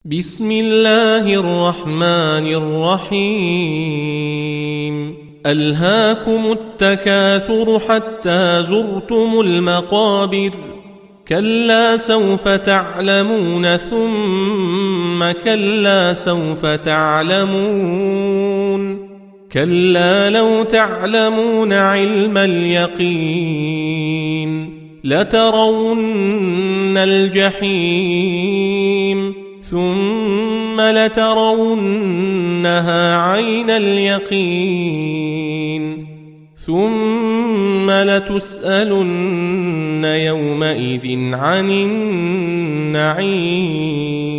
بسم الله الرحمن الرحيم ألهاكم التكاثر حتى زرتم المقابر كلا سوف تعلمون ثم كلا سوف تعلمون كلا لو تعلمون علم اليقين لترون الجحيم ثم لترونها عين اليقين ثم لتسألن يومئذ عن النعيم.